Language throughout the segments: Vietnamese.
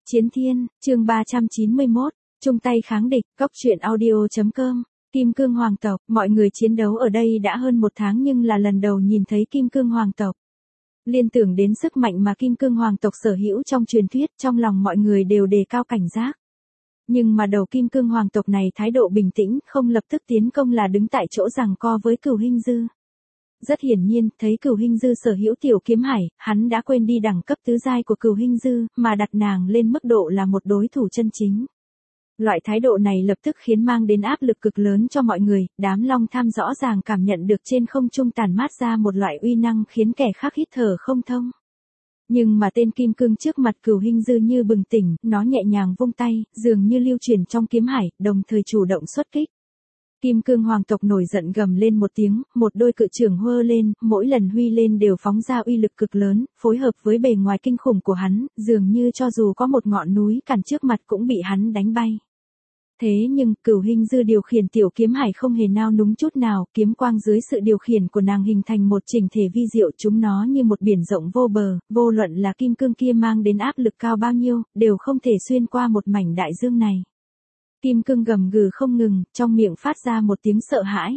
Chiến Thiên, chương 391, chung tay kháng địch, Cốc truyện audio.com, Kim Cương Hoàng tộc, mọi người chiến đấu ở đây đã hơn một tháng nhưng là lần đầu nhìn thấy Kim Cương Hoàng tộc. Liên tưởng đến sức mạnh mà Kim Cương Hoàng tộc sở hữu trong truyền thuyết, trong lòng mọi người đều đề cao cảnh giác. Nhưng mà đầu Kim Cương Hoàng tộc này thái độ bình tĩnh, không lập tức tiến công là đứng tại chỗ giằng co với Cửu Hinh Dư. Rất hiển nhiên, thấy Cửu Hinh Dư sở hữu tiểu kiếm hải, hắn đã quên đi đẳng cấp tứ giai của Cửu Hinh Dư, mà đặt nàng lên mức độ là một đối thủ chân chính. Loại thái độ này lập tức khiến mang đến áp lực cực lớn cho mọi người, đám Long Tham rõ ràng cảm nhận được trên không trung tản mát ra một loại uy năng khiến kẻ khác hít thở không thông. Nhưng mà tên kim cương trước mặt Cửu Hinh Dư như bừng tỉnh, nó nhẹ nhàng vung tay, dường như lưu chuyển trong kiếm hải, đồng thời chủ động xuất kích. Kim Cương Hoàng tộc nổi giận gầm lên một tiếng, một đôi cự trưởng hơ lên, mỗi lần huy lên đều phóng ra uy lực cực lớn, phối hợp với bề ngoài kinh khủng của hắn, dường như cho dù có một ngọn núi cản trước mặt cũng bị hắn đánh bay. Thế nhưng, Cửu Hinh Dư điều khiển tiểu kiếm hải không hề nao núng chút nào, kiếm quang dưới sự điều khiển của nàng hình thành một chỉnh thể vi diệu, chúng nó như một biển rộng vô bờ, vô luận là kim cương kia mang đến áp lực cao bao nhiêu, đều không thể xuyên qua một mảnh đại dương này. Kim cương gầm gừ không ngừng, trong miệng phát ra một tiếng sợ hãi.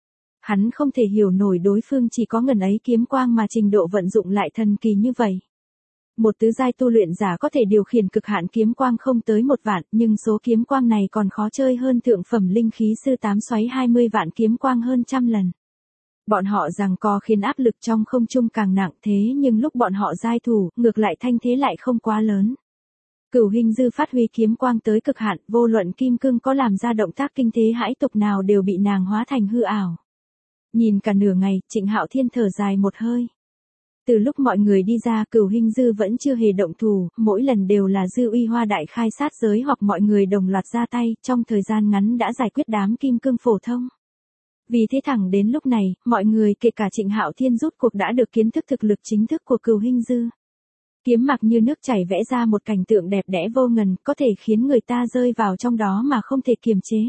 Hắn không thể hiểu nổi đối phương chỉ có ngần ấy kiếm quang mà trình độ vận dụng lại thần kỳ như vậy. Một tứ giai tu luyện giả có thể điều khiển cực hạn kiếm quang không tới 1 vạn, nhưng số kiếm quang này còn khó chơi hơn thượng phẩm linh khí sư 8 xoáy 20 vạn kiếm quang hơn trăm lần. Bọn họ giằng co khiến áp lực trong không trung càng nặng, thế nhưng lúc bọn họ giai thủ, ngược lại thanh thế lại không quá lớn. Cửu Hinh Dư phát huy kiếm quang tới cực hạn, vô luận kim cương có làm ra động tác kinh thế hãi tục nào đều bị nàng hóa thành hư ảo. Nhìn cả nửa ngày, Trịnh Hạo Thiên thở dài một hơi. Từ lúc mọi người đi ra, Cửu Hinh Dư vẫn chưa hề động thủ, mỗi lần đều là Dư Uy Hoa đại khai sát giới hoặc mọi người đồng loạt ra tay, trong thời gian ngắn đã giải quyết đám kim cương phổ thông. Vì thế thẳng đến lúc này, mọi người kể cả Trịnh Hạo Thiên rút cuộc đã được kiến thức thực lực chính thức của Cửu Hinh Dư. Kiếm mặc như nước chảy vẽ ra một cảnh tượng đẹp đẽ vô ngần, có thể khiến người ta rơi vào trong đó mà không thể kiềm chế.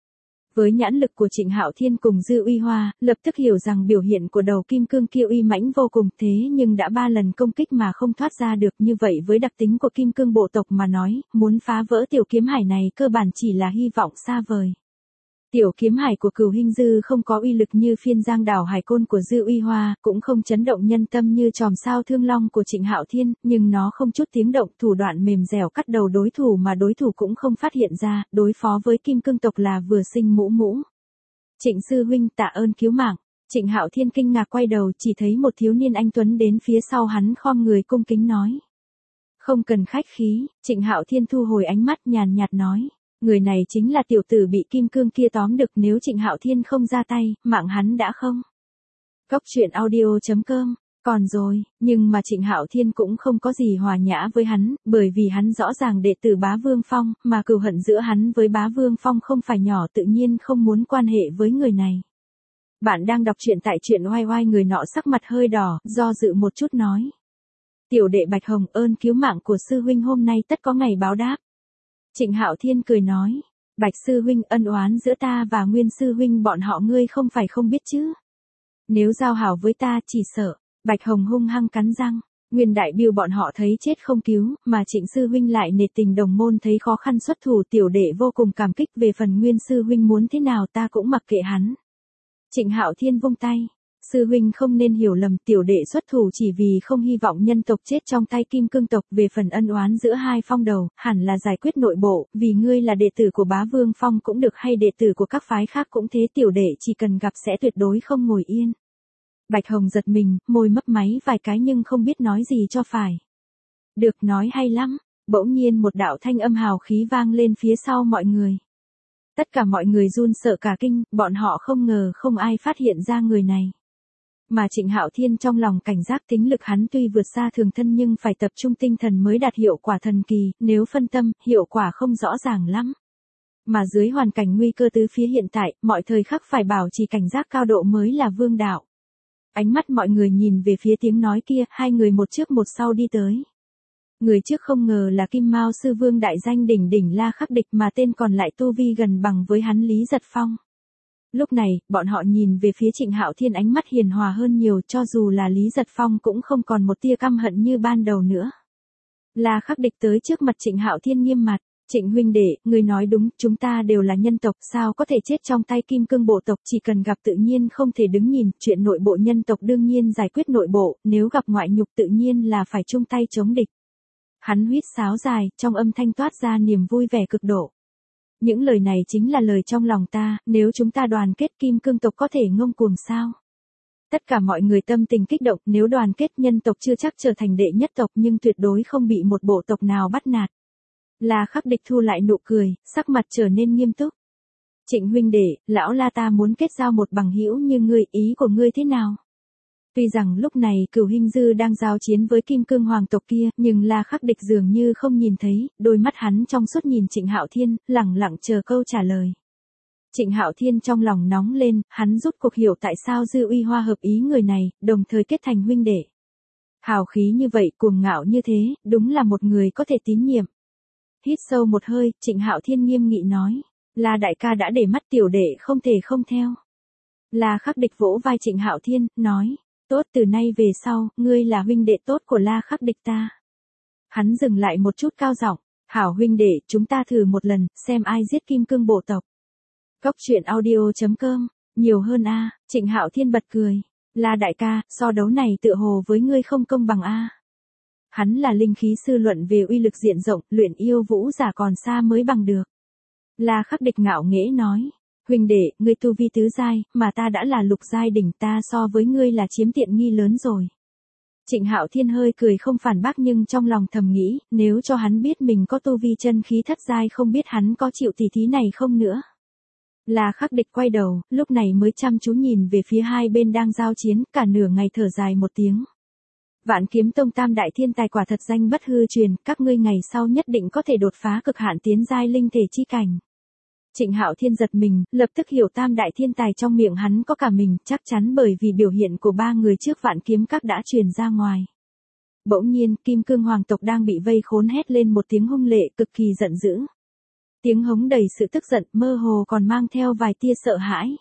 Với nhãn lực của Trịnh Hạo Thiên cùng Dư Uy Hoa, lập tức hiểu rằng biểu hiện của đầu kim cương kia uy mãnh vô cùng, thế nhưng đã 3 lần công kích mà không thoát ra được, như vậy với đặc tính của kim cương bộ tộc mà nói, muốn phá vỡ tiểu kiếm hải này cơ bản chỉ là hy vọng xa vời. Tiểu kiếm hải của Cửu Hinh Dư không có uy lực như phiên giang đảo hải côn của Dư Uy Hoa, cũng không chấn động nhân tâm như chòm sao thương long của Trịnh Hạo Thiên, nhưng nó không chút tiếng động, thủ đoạn mềm dẻo cắt đầu đối thủ mà đối thủ cũng không phát hiện ra, đối phó với kim cương tộc là vừa sinh mũ mũ. Trịnh sư huynh, tạ ơn cứu mạng. Trịnh Hạo Thiên kinh ngạc quay đầu, chỉ thấy một thiếu niên anh tuấn đến phía sau hắn khom người cung kính nói. Không cần khách khí, Trịnh Hạo Thiên thu hồi ánh mắt nhàn nhạt nói. Người này chính là tiểu tử bị kim cương kia tóm được, nếu Trịnh Hạo Thiên không ra tay, mạng hắn đã không. Cốc truyện audio.com, còn rồi, nhưng mà Trịnh Hạo Thiên cũng không có gì hòa nhã với hắn, bởi vì hắn rõ ràng đệ tử Bá Vương Phong, mà cừu hận giữa hắn với Bá Vương Phong không phải nhỏ, tự nhiên không muốn quan hệ với người này. Bạn đang đọc truyện tại truyện oai oai, người nọ sắc mặt hơi đỏ, do dự một chút nói. Tiểu đệ Bạch Hồng, ơn cứu mạng của sư huynh hôm nay tất có ngày báo đáp. Trịnh Hạo Thiên cười nói, Bạch sư huynh, ân oán giữa ta và Nguyên sư huynh bọn họ ngươi không phải không biết chứ. Nếu giao hảo với ta chỉ sợ, Bạch Hồng hung hăng cắn răng, Nguyên đại biêu bọn họ thấy chết không cứu, mà Trịnh sư huynh lại nể tình đồng môn thấy khó khăn xuất thủ, tiểu đệ vô cùng cảm kích, về phần Nguyên sư huynh muốn thế nào ta cũng mặc kệ hắn. Trịnh Hạo Thiên vung tay. Sư huynh không nên hiểu lầm, tiểu đệ xuất thủ chỉ vì không hy vọng nhân tộc chết trong tay kim cương tộc, về phần ân oán giữa hai phong đầu, hẳn là giải quyết nội bộ, vì ngươi là đệ tử của Bá Vương Phong cũng được hay đệ tử của các phái khác cũng thế, tiểu đệ chỉ cần gặp sẽ tuyệt đối không ngồi yên. Bạch Hồng giật mình, môi mấp máy vài cái nhưng không biết nói gì cho phải. Được, nói hay lắm. Bỗng nhiên một đạo thanh âm hào khí vang lên phía sau mọi người. Tất cả mọi người run sợ cả kinh, bọn họ không ngờ không ai phát hiện ra người này. Mà Trịnh Hạo Thiên trong lòng cảnh giác, tính lực hắn tuy vượt xa thường thân nhưng phải tập trung tinh thần mới đạt hiệu quả thần kỳ, nếu phân tâm, hiệu quả không rõ ràng lắm. Mà dưới hoàn cảnh nguy cơ tứ phía hiện tại, mọi thời khắc phải bảo trì cảnh giác cao độ mới là vương đạo. Ánh mắt mọi người nhìn về phía tiếng nói kia, hai người một trước một sau đi tới. Người trước không ngờ là Kim Mao sư vương đại danh đỉnh đỉnh La Khắc Địch, mà tên còn lại tu vi gần bằng với hắn Lý Giật Phong. Lúc này, bọn họ nhìn về phía Trịnh Hạo Thiên ánh mắt hiền hòa hơn nhiều, cho dù là Lý Giật Phong cũng không còn một tia căm hận như ban đầu nữa. La Khắc Địch tới trước mặt Trịnh Hạo Thiên nghiêm mặt. Trịnh huynh đệ, người nói đúng, chúng ta đều là nhân tộc, sao có thể chết trong tay kim cương bộ tộc, chỉ cần gặp tự nhiên không thể đứng nhìn, chuyện nội bộ nhân tộc đương nhiên giải quyết nội bộ, nếu gặp ngoại nhục tự nhiên là phải chung tay chống địch. Hắn huýt sáo dài, trong âm thanh toát ra niềm vui vẻ cực độ. Những lời này chính là lời trong lòng ta, nếu chúng ta đoàn kết kim cương tộc có thể ngông cuồng sao? Tất cả mọi người tâm tình kích động, nếu đoàn kết nhân tộc chưa chắc trở thành đệ nhất tộc nhưng tuyệt đối không bị một bộ tộc nào bắt nạt. La Khắc Địch thu lại nụ cười, sắc mặt trở nên nghiêm túc. Trịnh huynh đệ, lão La ta muốn kết giao một bằng hữu như ngươi, ý của ngươi thế nào? Tuy rằng lúc này Cửu Hinh Dư đang giao chiến với kim cương hoàng tộc kia, nhưng La Khắc Địch dường như không nhìn thấy, đôi mắt hắn trong suốt nhìn Trịnh Hạo Thiên, lẳng lặng chờ câu trả lời. Trịnh Hạo Thiên trong lòng nóng lên, hắn rút cuộc hiểu tại sao Dư Uy Hoa hợp ý người này, đồng thời kết thành huynh đệ. Hào khí như vậy, cuồng ngạo như thế, đúng là một người có thể tín nhiệm. Hít sâu một hơi, Trịnh Hạo Thiên nghiêm nghị nói, La đại ca đã để mắt tiểu đệ không thể không theo. La Khắc Địch vỗ vai Trịnh Hạo Thiên, nói, tốt, từ nay về sau, ngươi là huynh đệ tốt của La Khắc Địch ta. Hắn dừng lại một chút cao giọng, hảo huynh đệ, chúng ta thử một lần, xem ai giết kim cương bộ tộc. Cốc truyện audio.com, nhiều hơn a. Trịnh Hạo Thiên bật cười, La đại ca, so đấu này tựa hồ với ngươi không công bằng a. Hắn là linh khí sư, luận về uy lực diện rộng, luyện yêu vũ giả còn xa mới bằng được. La Khắc Địch ngạo nghễ nói, huynh đệ, ngươi tu vi tứ giai, mà ta đã là lục giai đỉnh, ta so với ngươi là chiếm tiện nghi lớn rồi. Trịnh Hạo Thiên hơi cười không phản bác nhưng trong lòng thầm nghĩ, nếu cho hắn biết mình có tu vi chân khí thất giai không biết hắn có chịu tỉ thí này không nữa. La Khắc Địch quay đầu, lúc này mới chăm chú nhìn về phía hai bên đang giao chiến, cả nửa ngày thở dài một tiếng. Vạn Kiếm Tông tam đại thiên tài quả thật danh bất hư truyền, các ngươi ngày sau nhất định có thể đột phá cực hạn tiến giai linh thể chi cảnh. Trịnh Hạo Thiên giật mình, lập tức hiểu tam đại thiên tài trong miệng hắn có cả mình, chắc chắn bởi vì biểu hiện của ba người trước Vạn Kiếm Các đã truyền ra ngoài. Bỗng nhiên, kim cương hoàng tộc đang bị vây khốn hét lên một tiếng hung lệ cực kỳ giận dữ. Tiếng hống đầy sự tức giận, mơ hồ còn mang theo vài tia sợ hãi.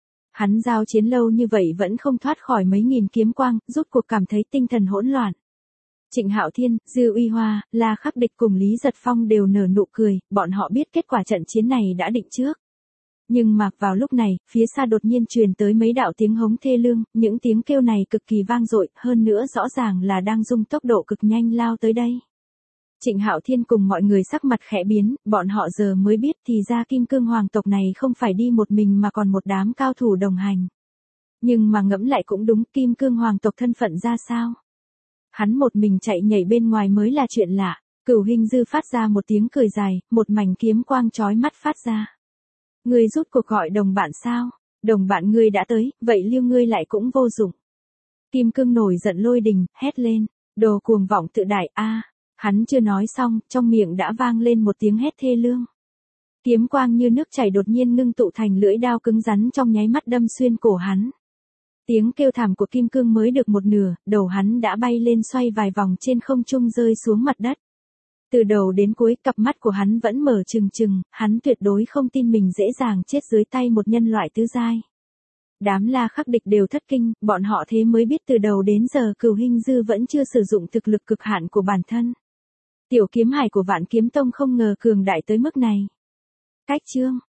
Hắn giao chiến lâu như vậy vẫn không thoát khỏi mấy nghìn kiếm quang, rốt cuộc cảm thấy tinh thần hỗn loạn. Trịnh Hạo Thiên, Dư Uy Hoa, La Khắc Địch cùng Lý Giật Phong đều nở nụ cười, bọn họ biết kết quả trận chiến này đã định trước. Nhưng mà, vào lúc này, phía xa đột nhiên truyền tới mấy đạo tiếng hống thê lương, những tiếng kêu này cực kỳ vang dội, hơn nữa rõ ràng là đang dùng tốc độ cực nhanh lao tới đây. Trịnh Hạo Thiên cùng mọi người sắc mặt khẽ biến, bọn họ giờ mới biết thì ra kim cương hoàng tộc này không phải đi một mình mà còn một đám cao thủ đồng hành. Nhưng mà ngẫm lại cũng đúng, kim cương hoàng tộc thân phận ra sao? Hắn một mình chạy nhảy bên ngoài mới là chuyện lạ. Cửu Hinh Dư phát ra một tiếng cười dài, một mảnh kiếm quang chói mắt phát ra. Ngươi rút cuộc gọi đồng bạn sao? Đồng bạn ngươi đã tới, vậy liêu ngươi lại cũng vô dụng. Kim cương nổi giận lôi đình, hét lên, đồ cuồng vọng tự đại a. Hắn chưa nói xong, trong miệng đã vang lên một tiếng hét thê lương. Kiếm quang như nước chảy đột nhiên ngưng tụ thành lưỡi đao cứng rắn trong nháy mắt đâm xuyên cổ hắn. Tiếng kêu thảm của kim cương mới được một nửa, đầu hắn đã bay lên xoay vài vòng trên không trung rơi xuống mặt đất. Từ đầu đến cuối, cặp mắt của hắn vẫn mở trừng trừng, hắn tuyệt đối không tin mình dễ dàng chết dưới tay một nhân loại tứ giai. Đám La Khắc Địch đều thất kinh, bọn họ thế mới biết từ đầu đến giờ Cửu Hinh Dư vẫn chưa sử dụng thực lực cực hạn của bản thân. Tiểu kiếm hải của Vạn Kiếm Tông không ngờ cường đại tới mức này. Cách chương